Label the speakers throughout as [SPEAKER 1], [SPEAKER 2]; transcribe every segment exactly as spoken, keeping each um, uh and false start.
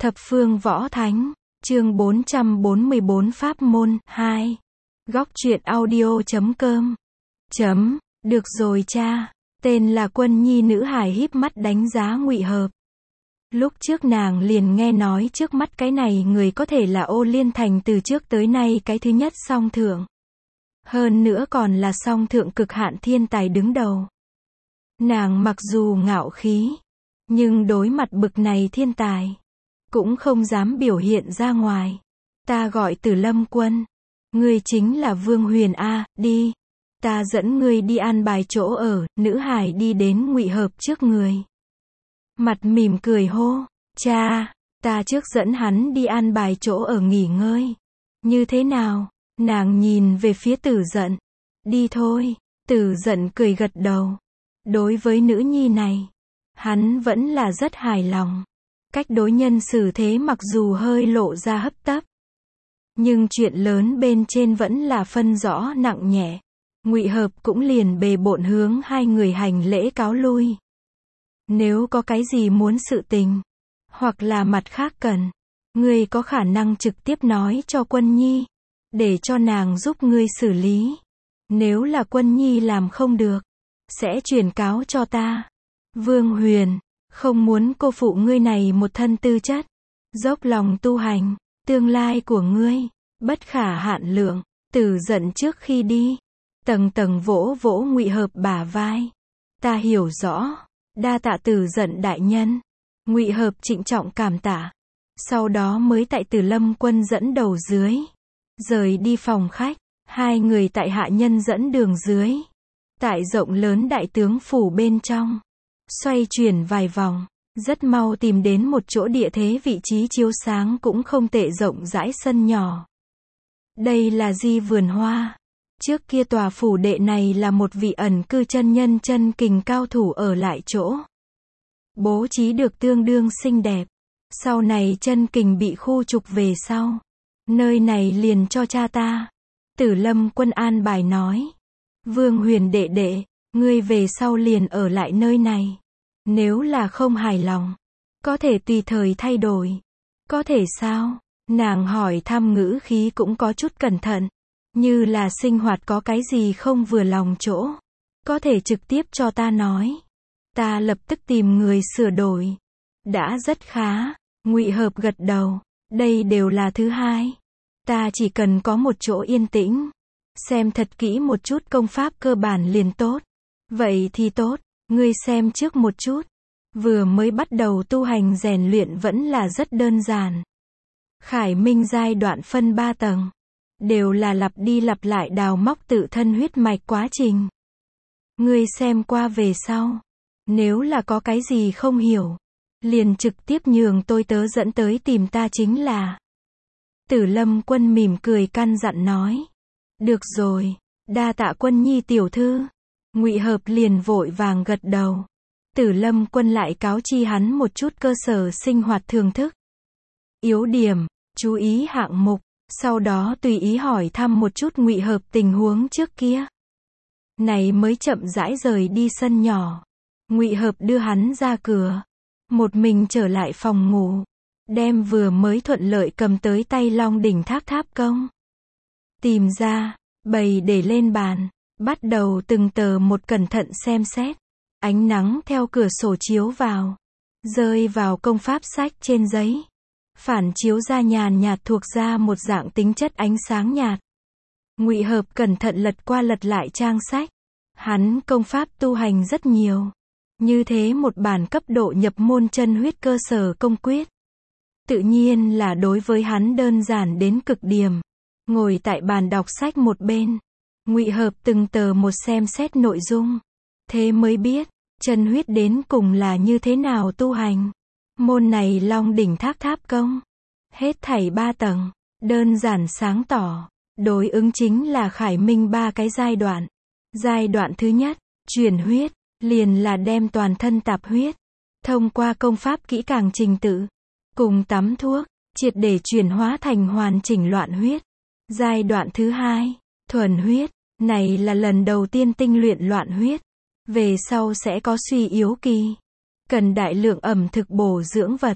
[SPEAKER 1] Thập phương võ thánh, chương bốn trăm bốn mươi bốn Pháp môn, hai. Góc truyện audio chấm com. Chấm, được rồi cha. Tên là Quân Nhi nữ hài híp mắt đánh giá Ngụy Hợp. Lúc trước nàng liền nghe nói trước mắt cái này người có thể là Ô Liên Thành từ trước tới nay cái thứ nhất song thượng. Hơn nữa còn là song thượng cực hạn thiên tài đứng đầu. Nàng mặc dù ngạo khí, nhưng đối mặt bực này thiên tài, cũng không dám biểu hiện ra ngoài. Ta gọi Tử Lâm Quân. Ngươi chính là Vương Huyền A, đi. Ta dẫn ngươi đi an bài chỗ ở, nữ hải đi đến Ngụy Hợp trước người. Mặt mỉm cười hô, cha, ta trước dẫn hắn đi an bài chỗ ở nghỉ ngơi. Như thế nào? Nàng nhìn về phía Tử Dận. Đi thôi. Tử Dận cười gật đầu. Đối với nữ nhi này, hắn vẫn là rất hài lòng. Cách đối nhân xử thế mặc dù hơi lộ ra hấp tấp, nhưng chuyện lớn bên trên vẫn là phân rõ nặng nhẹ. Ngụy Hợp cũng liền bề bộn hướng hai người hành lễ cáo lui. Nếu có cái gì muốn sự tình, hoặc là mặt khác cần, ngươi có khả năng trực tiếp nói cho Quân Nhi, để cho nàng giúp ngươi xử lý. Nếu là Quân Nhi làm không được, sẽ truyền cáo cho ta. Vương Huyền, không muốn cô phụ ngươi này một thân tư chất, dốc lòng tu hành, tương lai của ngươi, bất khả hạn lượng. Tử Dận trước khi đi, tầng tầng vỗ vỗ Ngụy Hợp bả vai. Ta hiểu rõ, đa tạ Tử Dận đại nhân. Ngụy Hợp trịnh trọng cảm tạ, sau đó mới tại Tử Lâm Quân dẫn đầu dưới, rời đi phòng khách. Hai người tại hạ nhân dẫn đường dưới, tại rộng lớn đại tướng phủ bên trong, xoay chuyển vài vòng, rất mau tìm đến một chỗ địa thế vị trí chiếu sáng cũng không tệ rộng rãi sân nhỏ. Đây là Di Vườn Hoa. Trước kia tòa phủ đệ này là một vị ẩn cư chân nhân chân kình cao thủ ở lại chỗ. Bố trí được tương đương xinh đẹp. Sau này chân kình bị khu trục về sau, nơi này liền cho cha ta. Tử Lâm Quân an bài nói. Vương Huyền đệ đệ, ngươi về sau liền ở lại nơi này. Nếu là không hài lòng, có thể tùy thời thay đổi. Có thể sao? Nàng hỏi thăm ngữ khí cũng có chút cẩn thận. Như là sinh hoạt có cái gì không vừa lòng chỗ, có thể trực tiếp cho ta nói. Ta lập tức tìm người sửa đổi. Đã rất khá. Ngụy Hợp gật đầu. Đây đều là thứ hai. Ta chỉ cần có một chỗ yên tĩnh, xem thật kỹ một chút công pháp cơ bản liền tốt. Vậy thì tốt, ngươi xem trước một chút. Vừa mới bắt đầu tu hành rèn luyện vẫn là rất đơn giản. Khải Minh giai đoạn phân ba tầng, đều là lặp đi lặp lại đào móc tự thân huyết mạch quá trình. Ngươi xem qua về sau, nếu là có cái gì không hiểu, liền trực tiếp nhường tôi tớ dẫn tới tìm ta chính là. Tử Lâm Quân mỉm cười căn dặn nói. Được rồi, đa tạ Quân Nhi tiểu thư. Ngụy Hợp liền vội vàng gật đầu. Tử Lâm Quân lại cáo chi hắn một chút cơ sở sinh hoạt thường thức, yếu điểm, chú ý hạng mục, sau đó tùy ý hỏi thăm một chút Ngụy Hợp tình huống trước kia. Này mới chậm rãi rời đi sân nhỏ. Ngụy Hợp đưa hắn ra cửa, một mình trở lại phòng ngủ, đem vừa mới thuận lợi cầm tới tay Long Đỉnh Tháp Tháp Công tìm ra, bày để lên bàn, bắt đầu từng tờ một cẩn thận xem xét. Ánh nắng theo cửa sổ chiếu vào, rơi vào công pháp sách trên giấy, phản chiếu ra nhàn nhạt thuộc ra một dạng tính chất ánh sáng nhạt. Ngụy Hợp cẩn thận lật qua lật lại trang sách. Hắn công pháp tu hành rất nhiều, như thế một bản cấp độ nhập môn chân huyết cơ sở công quyết, tự nhiên là đối với hắn đơn giản đến cực điểm. Ngồi tại bàn đọc sách một bên, Ngụy Hợp từng tờ một xem xét nội dung, thế mới biết, chân huyết đến cùng là như thế nào tu hành. Môn này Long Đỉnh Tháp Tháp Công, hết thảy ba tầng, đơn giản sáng tỏ, đối ứng chính là Khải Minh ba cái giai đoạn. Giai đoạn thứ nhất, chuyển huyết, liền là đem toàn thân tạp huyết, thông qua công pháp kỹ càng trình tự, cùng tắm thuốc, triệt để chuyển hóa thành hoàn chỉnh loạn huyết. Giai đoạn thứ hai, thuần huyết, này là lần đầu tiên tinh luyện loạn huyết, về sau sẽ có suy yếu kỳ, cần đại lượng ẩm thực bổ dưỡng vật,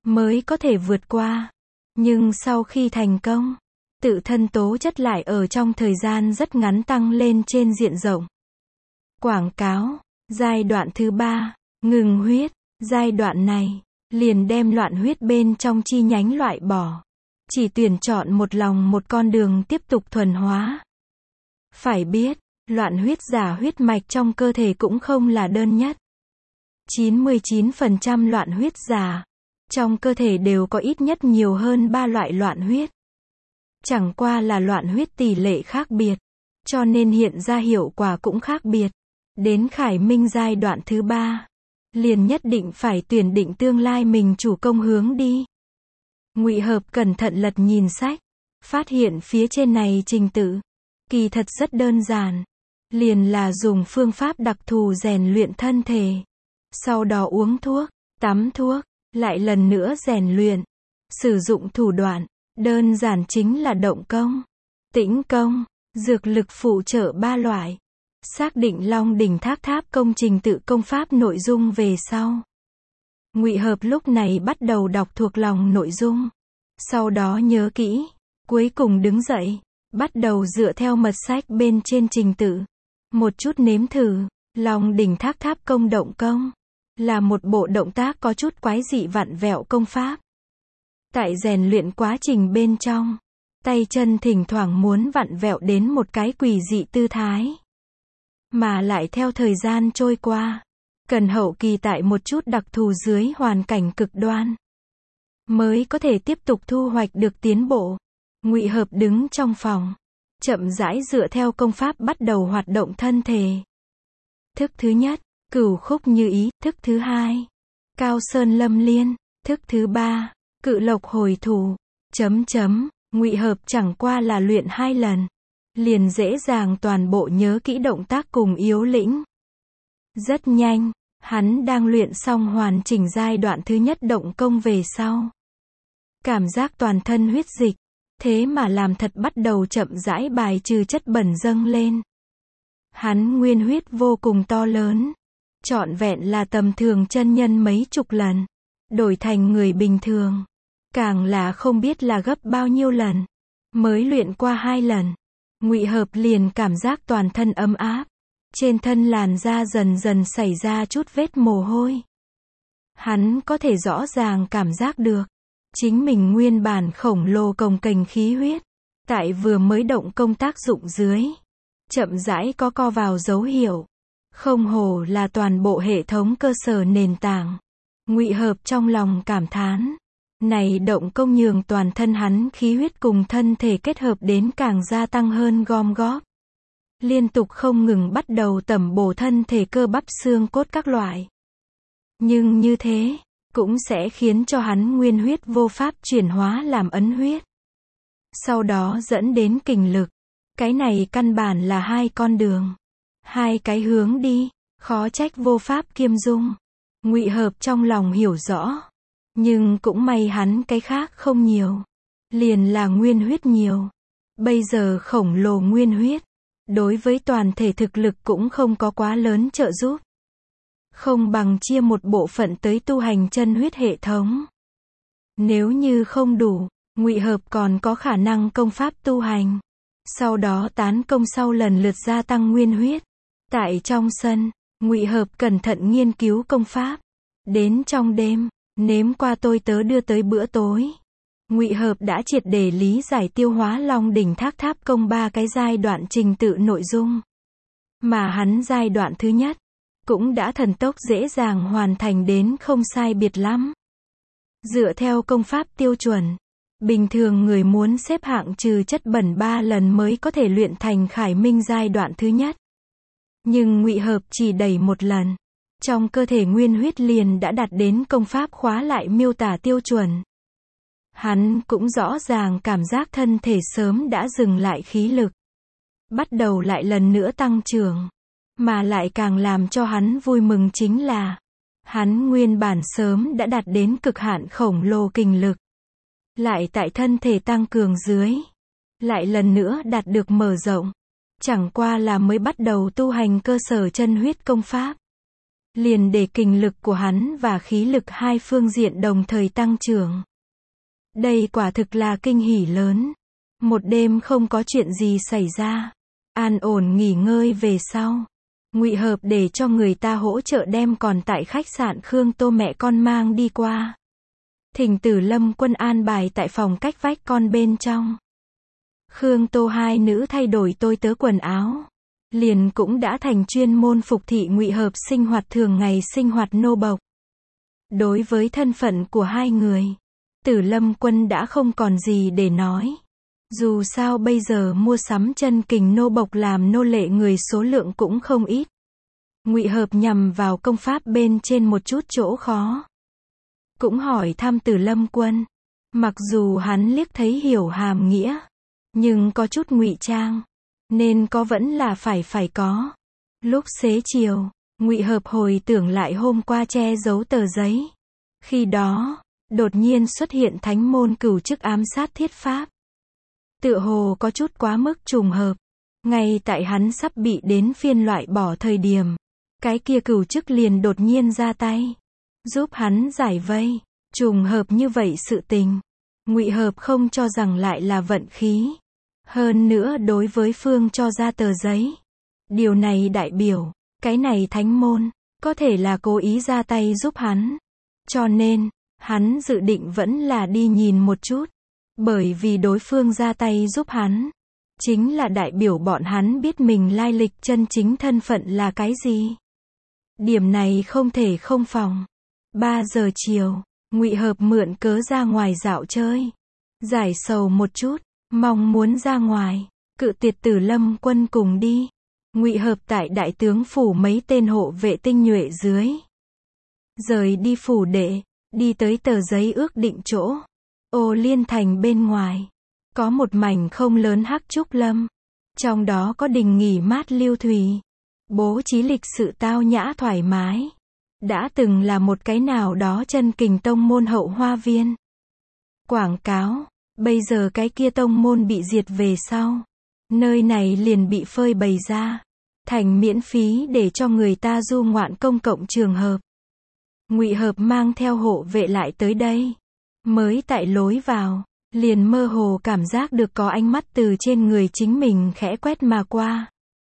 [SPEAKER 1] mới có thể vượt qua. Nhưng sau khi thành công, tự thân tố chất lại ở trong thời gian rất ngắn tăng lên trên diện rộng. Quảng cáo, giai đoạn thứ ba, ngừng huyết, giai đoạn này, liền đem loạn huyết bên trong chi nhánh loại bỏ. Chỉ tuyển chọn một lòng một con đường tiếp tục thuần hóa. Phải biết, loạn huyết giả huyết mạch trong cơ thể cũng không là đơn nhất. chín mươi chín phần trăm loạn huyết giả trong cơ thể đều có ít nhất nhiều hơn ba loại loạn huyết. Chẳng qua là loạn huyết tỷ lệ khác biệt, cho nên hiện ra hiệu quả cũng khác biệt. Đến khải minh giai đoạn thứ ba, liền nhất định phải tuyển định tương lai mình chủ công hướng đi. Ngụy Hợp cẩn thận lật nhìn sách, phát hiện phía trên này trình tự, kỳ thật rất đơn giản. Liền là dùng phương pháp đặc thù rèn luyện thân thể. Sau đó uống thuốc, tắm thuốc, lại lần nữa rèn luyện. Sử dụng thủ đoạn, đơn giản chính là động công, tĩnh công, dược lực phụ trợ ba loại. Xác định Long đỉnh thác tháp công trình tự công pháp nội dung về sau. Ngụy Hợp lúc này bắt đầu đọc thuộc lòng nội dung. Sau đó nhớ kỹ, cuối cùng đứng dậy, bắt đầu dựa theo mật sách bên trên trình tự. Một chút nếm thử, Long đỉnh thác tháp công động công. Là một bộ động tác có chút quái dị vặn vẹo công pháp. Tại rèn luyện quá trình bên trong, tay chân thỉnh thoảng muốn vặn vẹo đến một cái quỷ dị tư thái. Mà lại theo thời gian trôi qua, cần hậu kỳ tại một chút đặc thù dưới hoàn cảnh cực đoan, mới có thể tiếp tục thu hoạch được tiến bộ. Ngụy Hợp đứng trong phòng, chậm rãi dựa theo công pháp bắt đầu hoạt động thân thể. Thức thứ nhất, cửu khúc như ý. Thức thứ hai, cao sơn lâm liên. Thức thứ ba, cự lộc hồi thủ. Chấm chấm, Ngụy Hợp chẳng qua là luyện hai lần, liền dễ dàng toàn bộ nhớ kỹ động tác cùng yếu lĩnh. Rất nhanh, hắn đang luyện xong hoàn chỉnh giai đoạn thứ nhất động công về sau. Cảm giác toàn thân huyết dịch, thế mà làm thật bắt đầu chậm rãi bài trừ chất bẩn dâng lên. Hắn nguyên huyết vô cùng to lớn, trọn vẹn là tầm thường chân nhân mấy chục lần, đổi thành người bình thường, càng là không biết là gấp bao nhiêu lần. Mới luyện qua hai lần, Ngụy Hợp liền cảm giác toàn thân ấm áp, trên thân làn da dần dần xảy ra chút vết mồ hôi. Hắn có thể rõ ràng cảm giác được, chính mình nguyên bản khổng lồ cồng kềnh khí huyết, tại vừa mới động công tác dụng dưới, chậm rãi có co vào dấu hiệu. Không hổ là toàn bộ hệ thống cơ sở nền tảng. Ngụy Hợp trong lòng cảm thán, này động công nhường toàn thân hắn khí huyết cùng thân thể kết hợp đến càng gia tăng hơn gom góp. Liên tục không ngừng bắt đầu tẩm bổ thân thể cơ bắp xương cốt các loại. Nhưng như thế, cũng sẽ khiến cho hắn nguyên huyết vô pháp chuyển hóa làm ấn huyết. Sau đó dẫn đến kình lực. Cái này căn bản là hai con đường, hai cái hướng đi, khó trách vô pháp kiêm dung. Ngụy Hợp trong lòng hiểu rõ, nhưng cũng may hắn cái khác không nhiều, liền là nguyên huyết nhiều. Bây giờ khổng lồ nguyên huyết, đối với toàn thể thực lực cũng không có quá lớn trợ giúp. Không bằng chia một bộ phận tới tu hành chân huyết hệ thống. Nếu như không đủ, Ngụy Hợp còn có khả năng công pháp tu hành. Sau đó tán công sau lần lượt gia tăng nguyên huyết. Tại trong sân, Ngụy Hợp cẩn thận nghiên cứu công pháp. Đến trong đêm, nếm qua tôi tớ đưa tới bữa tối, Ngụy Hợp đã triệt để lý giải tiêu hóa Long đỉnh thác tháp công ba cái giai đoạn trình tự nội dung. Mà hắn giai đoạn thứ nhất, cũng đã thần tốc dễ dàng hoàn thành đến không sai biệt lắm. Dựa theo công pháp tiêu chuẩn, bình thường người muốn xếp hạng trừ chất bẩn ba lần mới có thể luyện thành khải minh giai đoạn thứ nhất. Nhưng Ngụy Hợp chỉ đẩy một lần, trong cơ thể nguyên huyết liền đã đạt đến công pháp khóa lại miêu tả tiêu chuẩn. Hắn cũng rõ ràng cảm giác thân thể sớm đã dừng lại khí lực, bắt đầu lại lần nữa tăng trưởng. Mà lại càng làm cho hắn vui mừng chính là, hắn nguyên bản sớm đã đạt đến cực hạn khổng lồ kình lực. Lại tại thân thể tăng cường dưới, lại lần nữa đạt được mở rộng. Chẳng qua là mới bắt đầu tu hành cơ sở chân huyết công pháp. liền để kình lực của hắn và khí lực hai phương diện đồng thời tăng trưởng. Đây quả thực là kinh hỉ lớn. Một đêm không có chuyện gì xảy ra, an ổn nghỉ ngơi về sau, Ngụy Hợp để cho người ta hỗ trợ đem còn tại khách sạn Khương Tô mẹ con mang đi qua. Thỉnh Tử Lâm Quân an bài tại phòng cách vách con bên trong. Khương Tô hai nữ thay đổi tôi tớ quần áo, liền cũng đã thành chuyên môn phục thị Ngụy Hợp sinh hoạt thường ngày, sinh hoạt nô bộc. Đối với thân phận của hai người, Tử Lâm Quân đã không còn gì để nói. Dù sao bây giờ mua sắm chân kình nô bộc làm nô lệ người số lượng cũng không ít. Ngụy Hợp nhằm vào công pháp bên trên một chút chỗ khó, cũng hỏi thăm Tử Lâm Quân. Mặc dù hắn liếc thấy hiểu hàm nghĩa, nhưng có chút ngụy trang, nên có vẫn là phải phải có. Lúc xế chiều, Ngụy Hợp hồi tưởng lại hôm qua che giấu tờ giấy. Khi đó, đột nhiên xuất hiện thánh môn cửu chức ám sát thiết pháp. Tựa hồ có chút quá mức trùng hợp. Ngay tại hắn sắp bị đến phiên loại bỏ thời điểm, cái kia cửu chức liền đột nhiên ra tay, giúp hắn giải vây. Trùng hợp như vậy sự tình, Ngụy Hợp không cho rằng lại là vận khí. Hơn nữa đối với phương cho ra tờ giấy, điều này đại biểu, cái này thánh môn, có thể là cố ý ra tay giúp hắn. Cho nên, hắn dự định vẫn là đi nhìn một chút. Bởi vì đối phương ra tay giúp hắn, chính là đại biểu bọn hắn biết mình lai lịch chân chính thân phận là cái gì. Điểm này không thể không phòng. ba giờ chiều, Ngụy Hợp mượn cớ ra ngoài dạo chơi, giải sầu một chút, mong muốn ra ngoài, cự tuyệt Tử Lâm Quân cùng đi. Ngụy Hợp tại đại tướng phủ mấy tên hộ vệ tinh nhuệ dưới, rời đi phủ đệ, đi tới tờ giấy ước định chỗ. Ô Liên Thành bên ngoài, có một mảnh không lớn hắc trúc lâm, trong đó có đình nghỉ mát lưu thủy, bố trí lịch sự tao nhã thoải mái. Đã từng là một cái nào đó chân kình tông môn hậu hoa viên. Quảng cáo, bây giờ cái kia tông môn bị diệt về sau, nơi này liền bị phơi bày ra, thành miễn phí để cho người ta du ngoạn công cộng trường hợp. Ngụy Hợp mang theo hộ vệ lại tới đây. Mới tại lối vào, liền mơ hồ cảm giác được có ánh mắt từ trên người chính mình khẽ quét mà qua.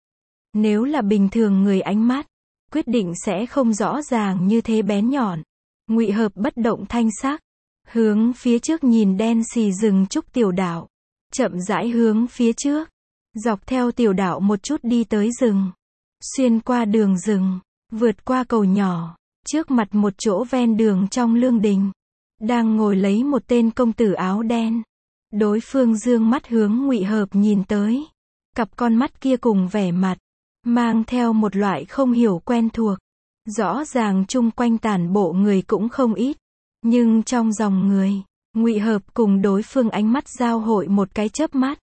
[SPEAKER 1] Nếu là bình thường người ánh mắt, quyết định sẽ không rõ ràng như thế bén nhọn. Ngụy Hợp bất động thanh sắc, hướng phía trước nhìn đen xì rừng trúc tiểu đạo, chậm rãi hướng phía trước, dọc theo tiểu đạo một chút đi tới rừng, xuyên qua đường rừng, vượt qua cầu nhỏ, trước mặt một chỗ ven đường trong lương đình, đang ngồi lấy một tên công tử áo đen. Đối phương dương mắt hướng Ngụy Hợp nhìn tới, cặp con mắt kia cùng vẻ mặt, mang theo một loại không hiểu quen thuộc. Rõ ràng chung quanh tản bộ người cũng không ít, nhưng trong dòng người, Ngụy Hợp cùng đối phương ánh mắt giao hội một cái chớp mắt,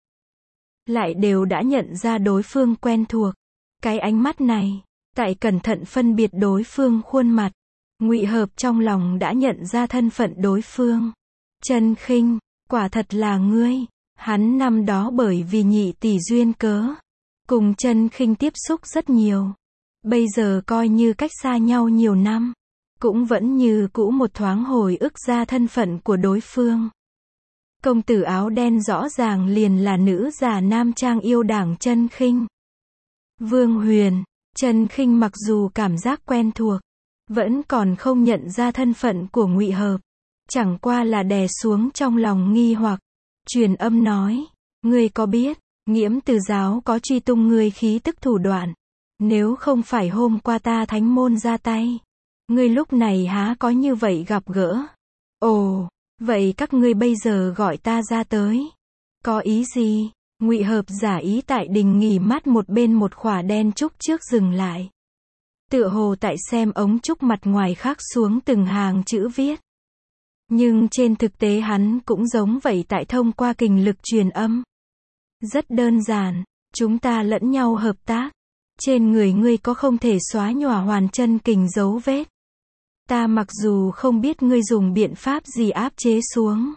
[SPEAKER 1] lại đều đã nhận ra đối phương quen thuộc. Cái ánh mắt này, tại cẩn thận phân biệt đối phương khuôn mặt, Ngụy Hợp trong lòng đã nhận ra thân phận đối phương. Chân Khinh, quả thật là ngươi. Hắn năm đó bởi vì nhị tỷ duyên cớ, cùng Chân Khinh tiếp xúc rất nhiều. Bây giờ coi như cách xa nhau nhiều năm, cũng vẫn như cũ một thoáng hồi ức ra thân phận của đối phương. Công tử áo đen rõ ràng liền là nữ già nam trang yêu đảng Chân Khinh. Vương Huyền. Chân Khinh mặc dù cảm giác quen thuộc, vẫn còn không nhận ra thân phận của Ngụy Hợp, chẳng qua là đè xuống trong lòng nghi hoặc, truyền âm nói, ngươi có biết, Nghiễm Từ giáo có truy tung ngươi khí tức thủ đoạn, nếu không phải hôm qua ta thánh môn ra tay, ngươi lúc này há có như vậy gặp gỡ. Ồ, vậy các ngươi bây giờ gọi ta ra tới, có ý gì? Ngụy Hợp giả ý tại đình nghỉ mát một bên một khỏa đen trúc trước dừng lại, tựa hồ tại xem ống trúc mặt ngoài khắc xuống từng hàng chữ viết. Nhưng trên thực tế hắn cũng giống vậy tại thông qua kình lực truyền âm. Rất đơn giản, chúng ta lẫn nhau hợp tác. Trên người ngươi có không thể xóa nhòa hoàn chân kình dấu vết. Ta mặc dù không biết ngươi dùng biện pháp gì áp chế xuống,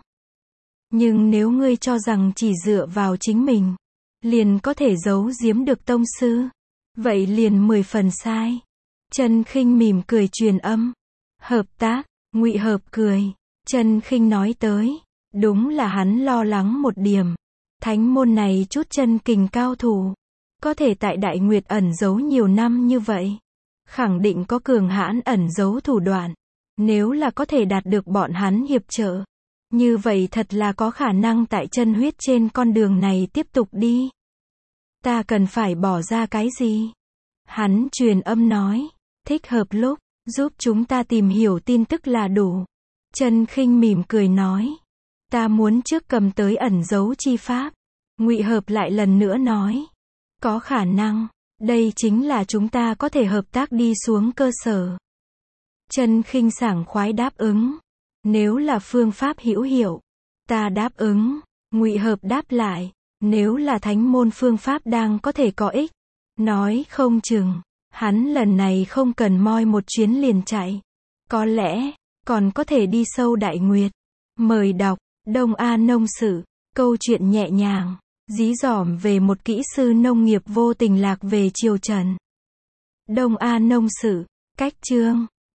[SPEAKER 1] nhưng nếu ngươi cho rằng chỉ dựa vào chính mình, liền có thể giấu giếm được tông sư, vậy liền mười phần sai. Trần Khinh mỉm cười truyền âm. Hợp tác, Ngụy Hợp cười. Trần Khinh nói tới. Đúng là hắn lo lắng một điểm. Thánh môn này chút chân kình cao thủ. Có thể tại Đại Nguyệt ẩn giấu nhiều năm như vậy. Khẳng định có cường hãn ẩn giấu thủ đoạn. Nếu là có thể đạt được bọn hắn hiệp trợ. Như vậy thật là có khả năng tại chân huyết trên con đường này tiếp tục đi. Ta cần phải bỏ ra cái gì? Hắn truyền âm nói. Thích hợp lúc, giúp chúng ta tìm hiểu tin tức là đủ. Trần Khinh mỉm cười nói. Ta muốn trước cầm tới ẩn giấu chi pháp. Ngụy Hợp lại lần nữa nói. Có khả năng. Đây chính là chúng ta có thể hợp tác đi xuống cơ sở. Trần Khinh sảng khoái đáp ứng. Nếu là phương pháp hữu hiệu, ta đáp ứng. Ngụy Hợp đáp lại. Nếu là thánh môn phương pháp đang có thể có ích. Nói không chừng, hắn lần này không cần moi một chuyến liền chạy. Có lẽ, còn có thể đi sâu Đại Nguyệt. Mời đọc, Đông A Nông Sự, câu chuyện nhẹ nhàng, dí dỏm về một kỹ sư nông nghiệp vô tình lạc về triều Trần. Đông A Nông Sự, cách chương